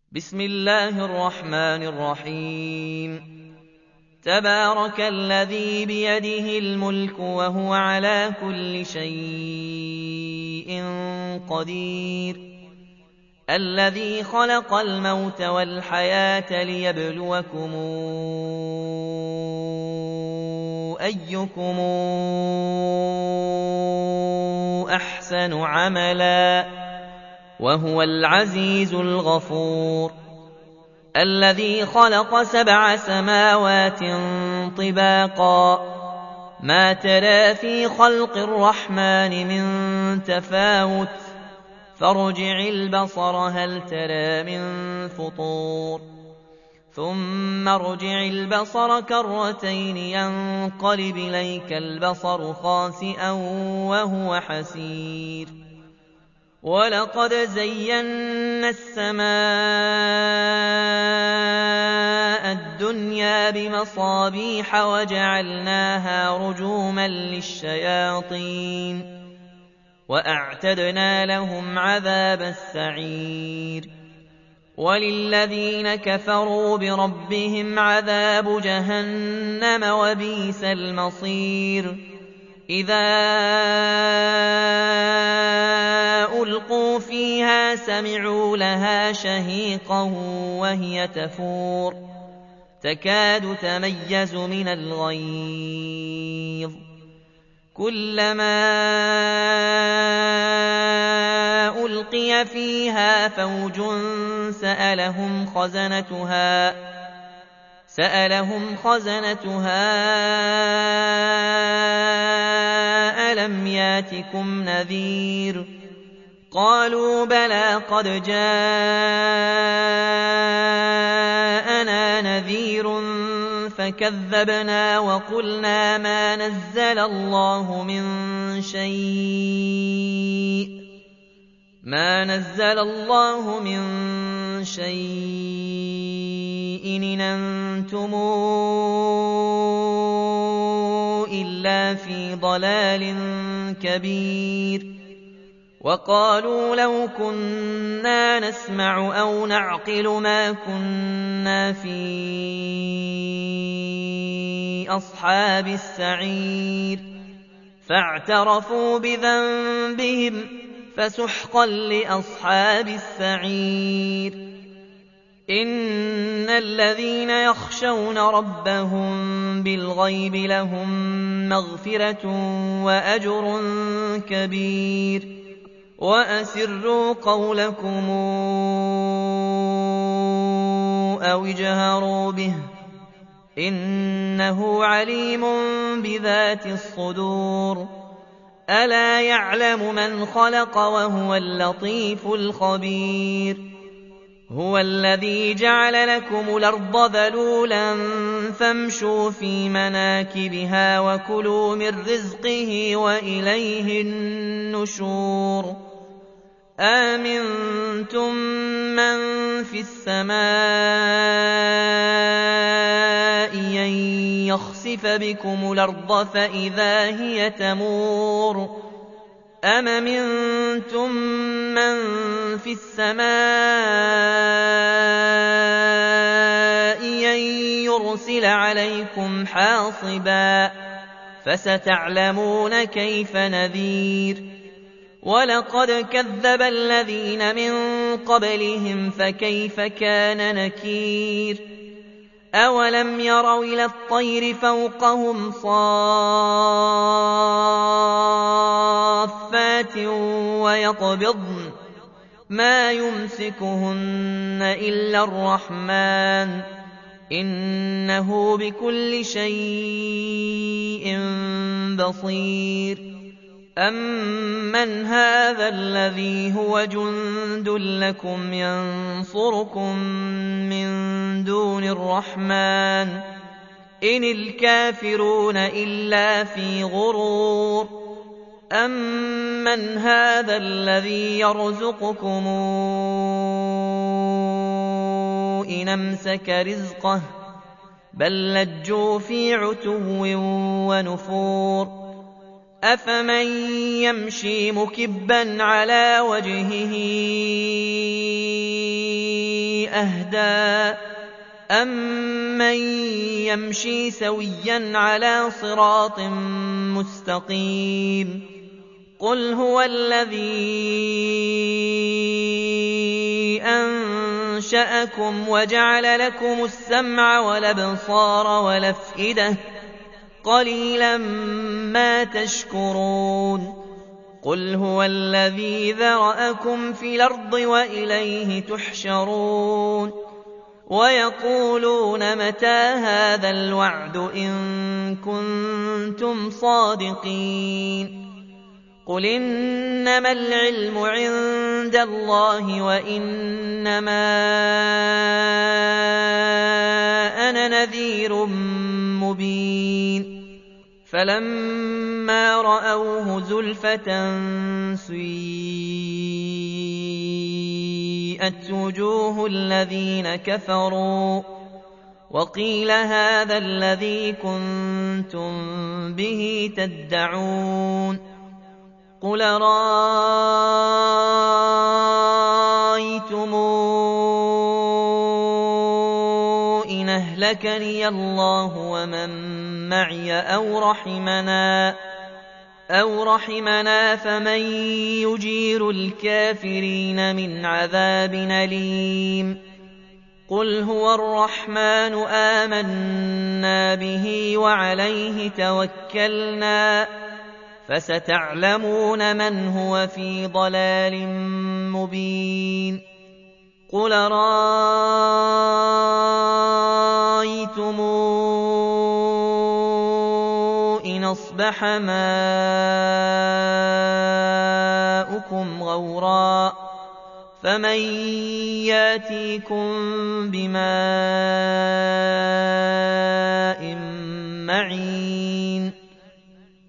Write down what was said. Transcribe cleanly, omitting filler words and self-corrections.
بسم الله الرحمن الرحيم. تبارك الذي بيده الملك وهو على كل شيء قدير، الذي خلق الموت والحياة ليبلوكم أيكم أحسن عملا وهو العزيز الغفور. الذي خلق 7 سماوات طباقا، ما ترى في خلق الرحمن من تفاوت، فارجع البصر هل ترى من فطور، ثم ارجع البصر كرتين ينقلب إليك البصر خاسئا وهو حسير. ولقد زينا السماء الدنيا بمصابيح وجعلناها رجوما للشياطين وأعتدنا لهم عذاب السعير. وللذين كفروا بربهم عذاب جهنم وبئس المصير. إذا ألقوا فيها سمعوا لها شهيقا وهي تفور، تكاد تميز من الغيظ. كلما ألقي فيها فوج سألهم خزنتها ألم ياتكم نذير؟ قالوا بلى قد جاءنا نذير فكذبنا وقلنا ما نزل الله من شيء إن أنتم إلا في ضلال كبير. وقالوا لو كنا نسمع أو نعقل ما كنا في أصحاب السعير. فاعترفوا بذنبهم فسحقا لأصحاب السعير. إن الذين يخشون ربهم بالغيب لهم مغفرة وأجر كبير. وأسروا قولكم أو اجهروا به إنه عليم بذات الصدور. ألا يعلم من خلق وهو اللطيف الخبير. هو الذي جعل لكم الأرض ذلولا فامشوا في مناكبها وكلوا من رزقه وإليه النشور. آمنتم من في السماء أن يخسف بكم الأرض فإذا هي تمور. أم أمنتم من في السماء أن يرسل عليكم حاصبا فستعلمون كيف نذير. ولقد كذب الذين من قبلهم فكيف كان نكير. أولم يروا إلى الطير فوقهم صافات ويقبضن ما يمسكهن إلا الرحمن إنه بكل شيء بصير. أمن هذا الذي هو جند لكم ينصركم من دون الرحمن إن الكافرون إلا في غرور. أمن هذا الذي يرزقكم إن أمسك رزقه بل لجوا في عتو ونفور. أفمن يمشي مكبا على وجهه أهدى أَمَّن يَمْشِي سَوِيًّا عَلَىٰ صِرَاطٍ مُّسْتَقِيمٍ قُلْ هُوَ الَّذِي أَنشَأَكُمْ وَجَعَلَ لَكُمُ السَّمْعَ وَالْأَبْصَارَ وَالْأَفْئِدَةَ قَلِيلًا مَّا تَشْكُرُونَ قُلْ هُوَ الَّذِي ذَرَأَكُمْ فِي الْأَرْضِ وَإِلَيْهِ تُحْشَرُونَ وَيَقُولُونَ مَتَىٰ هَٰذَا الْوَعْدُ إِن كُنتُمْ صَادِقِينَ قُلْ إِنَّمَا الْعِلْمُ عِندَ اللَّهِ وَإِنَّمَا أَنَا نَذِيرٌ مُّبِينٌ فَلَمَّا رَأَوْهُ زُلْفَةً سِيئَتْ وُجُوهُ الَّذِينَ كَفَرُوا وَقِيلَ هَٰذَا الَّذِي كُنتُم بِهِ تَدَّعُونَ قُلْ أَرَأَيْتُمْ إِنْ أَهْلَكَنِيَ اللَّهُ وَمَن مَّعِيَ أَوْ رَحِمَنَا فَمَن يُجِيرُ الْكَافِرِينَ مِنْ عَذَابٍ أَلِيمٍ قُلْ هُوَ الرَّحْمَٰنُ آمَنَّا بِهِ وَعَلَيْهِ تَوَكَّلْنَا فَسَتَعْلَمُونَ مَنْ هُوَ فِي ضَلَالٍ مُّبِينٍ قُلْ أَرَأَيْتُمْ إِنْ أَصْبَحَ مَاؤُكُمْ غَوْرًا فَمَن يَأْتِيكُم بِمَاءٍ مَّعِينٍ